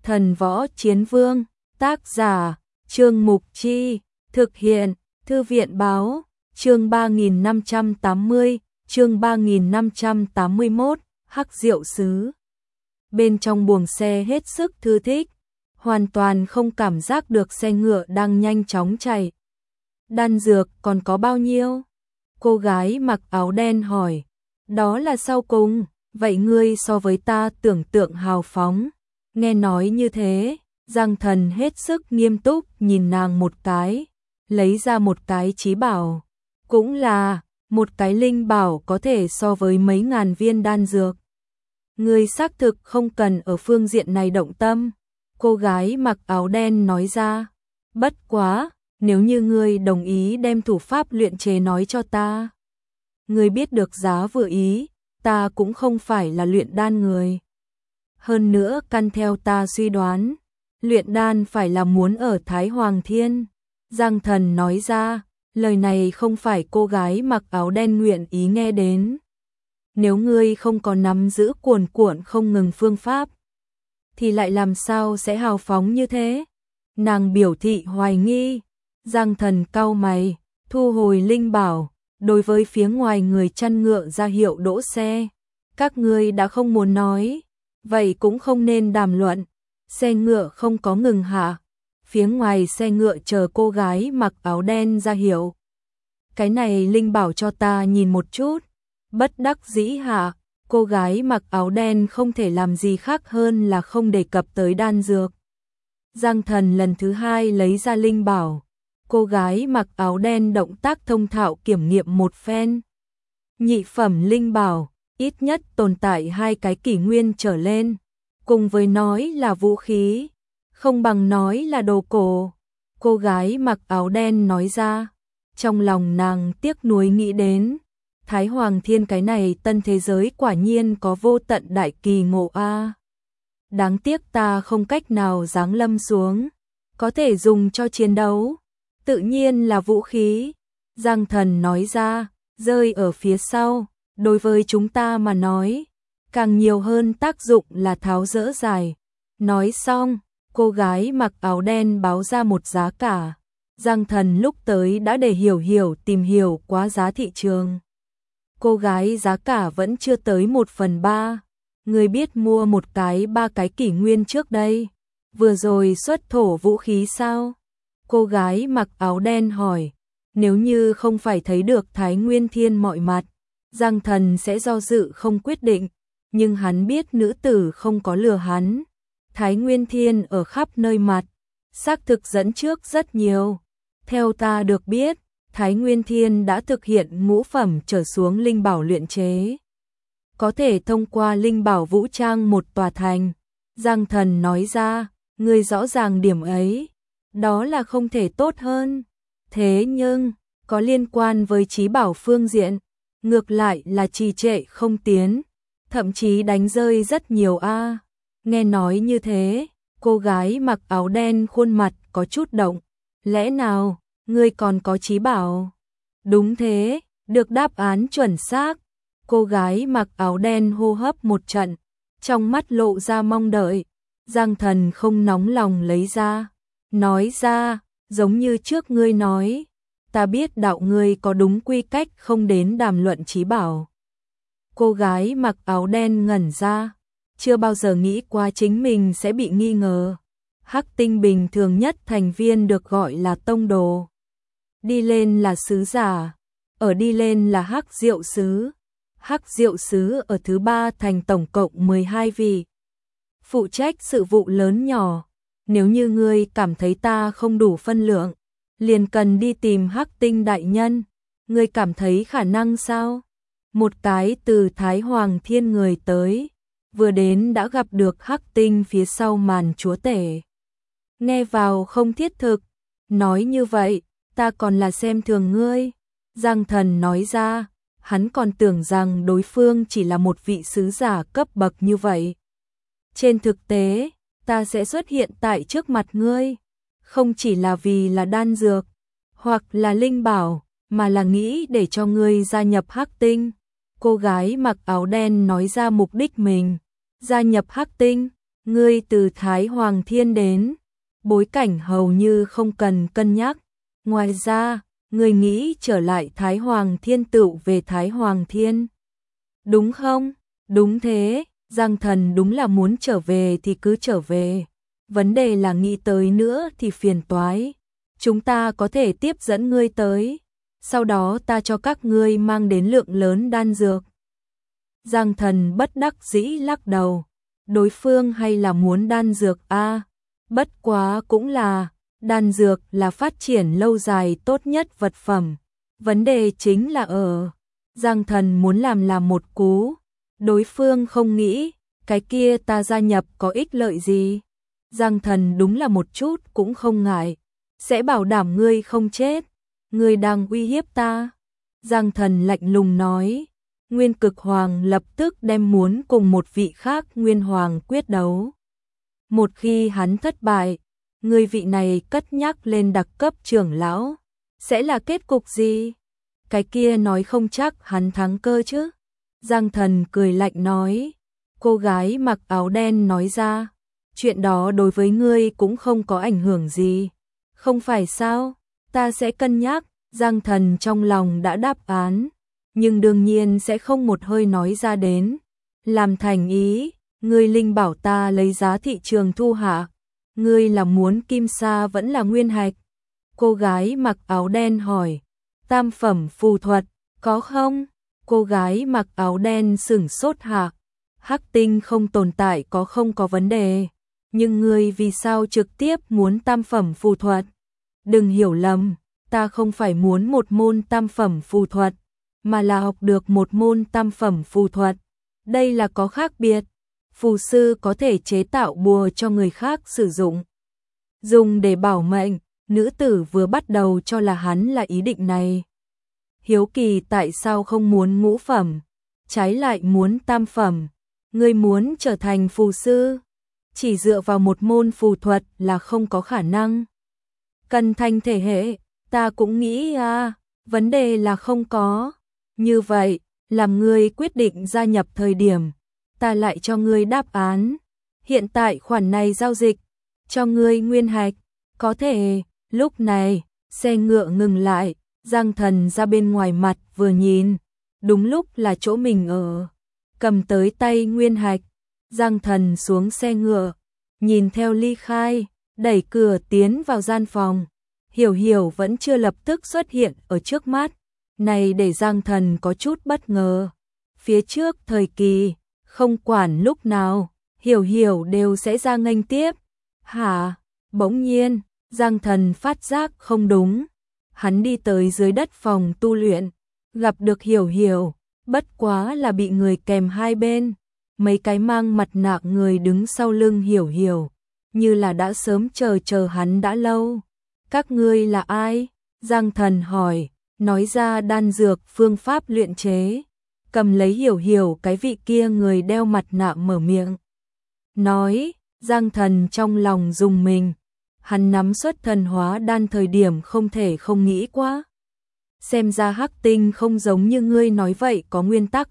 Thần Võ Chiến Vương, tác giả, Trương Mục Chi, thực hiện, Thư viện báo, chương 3580, chương 3581, Hắc Diệu Sứ. Bên trong buồng xe hết sức thư thích, hoàn toàn không cảm giác được xe ngựa đang nhanh chóng chạy. Đan dược còn có bao nhiêu? Cô gái mặc áo đen hỏi. Đó là sau cùng, vậy ngươi so với ta tưởng tượng hào phóng. Nghe nói như thế, Giang Thần hết sức nghiêm túc nhìn nàng một cái, lấy ra một cái chí bảo. Cũng là, một cái linh bảo có thể so với mấy ngàn viên đan dược. Ngươi xác thực không cần ở phương diện này động tâm, cô gái mặc áo đen nói ra. Bất quá, nếu như ngươi đồng ý đem thủ pháp luyện chế nói cho ta. Ngươi biết được giá vừa ý, ta cũng không phải là luyện đan người. Hơn nữa căn theo ta suy đoán, luyện đan phải là muốn ở Thái Hoàng Thiên. Giang Thần nói ra, lời này không phải cô gái mặc áo đen nguyện ý nghe đến. Nếu ngươi không có nắm giữ cuồn cuộn không ngừng phương pháp, thì lại làm sao sẽ hào phóng như thế? Nàng biểu thị hoài nghi. Giang Thần cau mày, thu hồi linh bảo, đối với phía ngoài người chăn ngựa ra hiệu đỗ xe. Các ngươi đã không muốn nói, vậy cũng không nên đàm luận. Xe ngựa không có ngừng hạ. Phía ngoài xe ngựa chờ cô gái mặc áo đen ra hiệu. Cái này linh bảo cho ta nhìn một chút. Bất đắc dĩ hạ, cô gái mặc áo đen không thể làm gì khác hơn là không đề cập tới đan dược. Giang Thần lần thứ hai lấy ra linh bảo. Cô gái mặc áo đen động tác thông thạo kiểm nghiệm một phen. Nhị phẩm linh bảo, ít nhất tồn tại 2 cái kỷ nguyên trở lên. Cùng với nói là vũ khí, không bằng nói là đồ cổ. Cô gái mặc áo đen nói ra. Trong lòng nàng tiếc nuối nghĩ đến. Thái Hoàng Thiên cái này tân thế giới quả nhiên có vô tận đại kỳ ngộ a. Đáng tiếc ta không cách nào giáng lâm xuống. Có thể dùng cho chiến đấu. Tự nhiên là vũ khí. Giang Thần nói ra, rơi ở phía sau. Đối với chúng ta mà nói, càng nhiều hơn tác dụng là tháo dỡ dài. Nói xong, cô gái mặc áo đen báo ra một giá cả. Giang Thần lúc tới đã để hiểu tìm hiểu quá giá thị trường. Cô gái giá cả vẫn chưa tới 1/3. Người biết mua một cái 3 cái kỷ nguyên trước đây. Vừa rồi xuất thổ vũ khí sao? Cô gái mặc áo đen hỏi. Nếu như không phải thấy được Thái Nguyên Thiên mọi mặt, Giang Thần sẽ do dự không quyết định. Nhưng hắn biết nữ tử không có lừa hắn. Thái Nguyên Thiên ở khắp nơi mặt, xác thực dẫn trước rất nhiều. Theo ta được biết, Thái Nguyên Thiên đã thực hiện ngũ phẩm trở xuống linh bảo luyện chế. Có thể thông qua linh bảo vũ trang một tòa thành. Giang Thần nói ra, ngươi rõ ràng điểm ấy, đó là không thể tốt hơn. Thế nhưng, có liên quan với chí bảo phương diện, ngược lại là trì trệ không tiến, thậm chí đánh rơi rất nhiều a. Nghe nói như thế, cô gái mặc áo đen khuôn mặt có chút động. Lẽ nào, ngươi còn có chí bảo? Đúng thế, được đáp án chuẩn xác. Cô gái mặc áo đen hô hấp một trận, trong mắt lộ ra mong đợi. Giang Thần không nóng lòng lấy ra, nói ra, giống như trước ngươi nói, ta biết đạo ngươi có đúng quy cách không đến đàm luận chí bảo. Cô gái mặc áo đen ngẩn ra, chưa bao giờ nghĩ qua chính mình sẽ bị nghi ngờ. Hắc tinh bình thường nhất thành viên được gọi là tông đồ. Đi lên là sứ giả, ở đi lên là Hắc Diệu Sứ. Hắc Diệu Sứ ở thứ 3 thành tổng cộng 12 vị. Phụ trách sự vụ lớn nhỏ. Nếu như ngươi cảm thấy ta không đủ phân lượng, liền cần đi tìm Hắc Tinh đại nhân. Ngươi cảm thấy khả năng sao? Một cái từ Thái Hoàng Thiên người tới, vừa đến đã gặp được Hắc Tinh phía sau màn chúa tể. Nghe vào không thiết thực, nói như vậy, ta còn là xem thường ngươi. Giang Thần nói ra, hắn còn tưởng rằng đối phương chỉ là một vị sứ giả cấp bậc như vậy. Trên thực tế, ta sẽ xuất hiện tại trước mặt ngươi, không chỉ là vì là đan dược, hoặc là linh bảo, mà là nghĩ để cho ngươi gia nhập Hắc Tinh. Cô gái mặc áo đen nói ra mục đích mình, gia nhập Hắc Tinh, Ngươi từ Thái Hoàng Thiên đến, bối cảnh hầu như không cần cân nhắc. Ngoài ra, ngươi nghĩ trở lại Thái Hoàng Thiên tựu về Thái Hoàng Thiên. Đúng không? Đúng thế, Giang Thần đúng là muốn trở về thì cứ trở về. Vấn đề là nghĩ tới nữa thì phiền toái. Chúng ta có thể tiếp dẫn ngươi tới. Sau đó ta cho các ngươi mang đến lượng lớn đan dược. Giang Thần bất đắc dĩ lắc đầu. Đối phương hay là muốn đan dược a? Bất quá cũng là, đan dược là phát triển lâu dài tốt nhất vật phẩm. Vấn đề chính là ở Giang Thần muốn làm một cú. Đối phương không nghĩ, cái kia ta gia nhập có ích lợi gì. Giang Thần đúng là một chút cũng không ngại. Sẽ bảo đảm ngươi không chết. Ngươi đang uy hiếp ta. Giang Thần lạnh lùng nói. Nguyên Cực Hoàng lập tức đem muốn cùng một vị khác Nguyên Hoàng quyết đấu. Một khi hắn thất bại, người vị này cất nhắc lên đặc cấp trưởng lão. Sẽ là kết cục gì? Cái kia nói không chắc hắn thắng cơ chứ. Giang Thần cười lạnh nói. Cô gái mặc áo đen nói ra. Chuyện đó đối với ngươi cũng không có ảnh hưởng gì. Không phải sao? Ta sẽ cân nhắc. Giang Thần trong lòng đã đáp án. Nhưng đương nhiên sẽ không một hơi nói ra đến. Làm thành ý, ngươi linh bảo ta lấy giá thị trường thu hạ. Ngươi là muốn kim sa vẫn là nguyên hạch? Cô gái mặc áo đen hỏi. Tam phẩm phù thuật, có không? Cô gái mặc áo đen sửng sốt hạ. Hắc tinh không tồn tại có không có vấn đề. Nhưng ngươi vì sao trực tiếp muốn tam phẩm phù thuật? Đừng hiểu lầm, ta không phải muốn một môn tam phẩm phù thuật, mà là học được một môn tam phẩm phù thuật. Đây là có khác biệt. Phù sư có thể chế tạo bùa cho người khác sử dụng. Dùng để bảo mệnh, nữ tử vừa bắt đầu cho là hắn là ý định này. Hiếu kỳ tại sao không muốn ngũ phẩm, trái lại muốn tam phẩm. Ngươi muốn trở thành phù sư, chỉ dựa vào một môn phù thuật là không có khả năng. Cần thành thể hệ, ta cũng nghĩ vấn đề là không có. Như vậy, làm ngươi quyết định gia nhập thời điểm, ta lại cho ngươi đáp án. Hiện tại khoản này giao dịch, cho ngươi nguyên hạch, có thể. Lúc này, xe ngựa ngừng lại, Giang Thần ra bên ngoài mặt vừa nhìn, đúng lúc là chỗ mình ở. Cầm tới tay nguyên hạch, Giang Thần xuống xe ngựa, nhìn theo ly khai, đẩy cửa tiến vào gian phòng. Hiểu Hiểu vẫn chưa lập tức xuất hiện ở trước mắt, này để Giang Thần có chút bất ngờ. Phía trước thời kỳ, không quản lúc nào, Hiểu Hiểu đều sẽ ra nghênh tiếp. Hả? Bỗng nhiên, Giang Thần phát giác không đúng. Hắn đi tới dưới đất phòng tu luyện, gặp được Hiểu Hiểu, bất quá là bị người kèm hai bên. Mấy cái mang mặt nạ người đứng sau lưng Hiểu Hiểu, như là đã sớm chờ hắn đã lâu. Các ngươi là ai? Giang Thần hỏi, nói ra đan dược phương pháp luyện chế. Cầm lấy Hiểu Hiểu cái vị kia người đeo mặt nạ mở miệng. Nói, Giang Thần trong lòng rùng mình. Hắn nắm xuất thần hóa đan thời điểm không thể không nghĩ quá. Xem ra hắc tinh không giống như ngươi nói vậy có nguyên tắc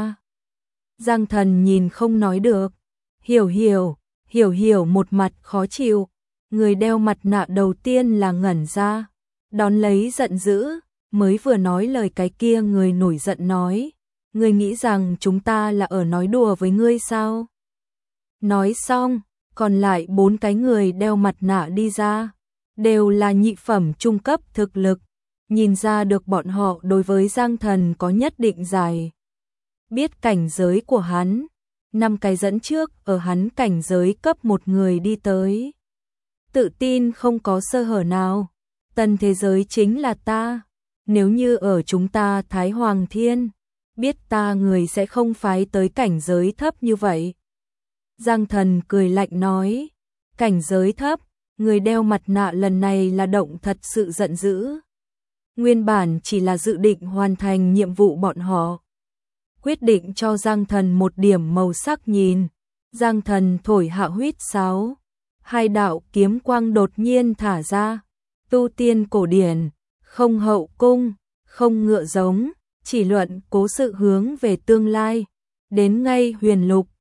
Giang Thần nhìn không nói được. Hiểu Hiểu một mặt khó chịu. Người đeo mặt nạ đầu tiên là ngẩn ra, đón lấy giận dữ, mới vừa nói lời cái kia người nổi giận nói. Ngươi nghĩ rằng chúng ta là ở nói đùa với ngươi sao? Nói xong, còn lại 4 cái người đeo mặt nạ đi ra, đều là nhị phẩm trung cấp thực lực. Nhìn ra được bọn họ đối với Giang Thần có nhất định giải. Biết cảnh giới của hắn, 5 cái dẫn trước ở hắn cảnh giới cấp 1 người đi tới. Tự tin không có sơ hở nào. Tân thế giới chính là ta. Nếu như ở chúng ta Thái Hoàng Thiên, biết ta người sẽ không phái tới cảnh giới thấp như vậy. Giang Thần cười lạnh nói. Cảnh giới thấp, người đeo mặt nạ lần này là động thật sự giận dữ. Nguyên bản chỉ là dự định hoàn thành nhiệm vụ bọn họ. Quyết định cho Giang Thần một điểm màu sắc nhìn. Giang Thần thổi hạ huýt sáo. 2 đạo kiếm quang đột nhiên thả ra. Tu tiên cổ điển, không hậu cung, không ngựa giống, chỉ luận cố sự hướng về tương lai. Đến ngay huyền lục,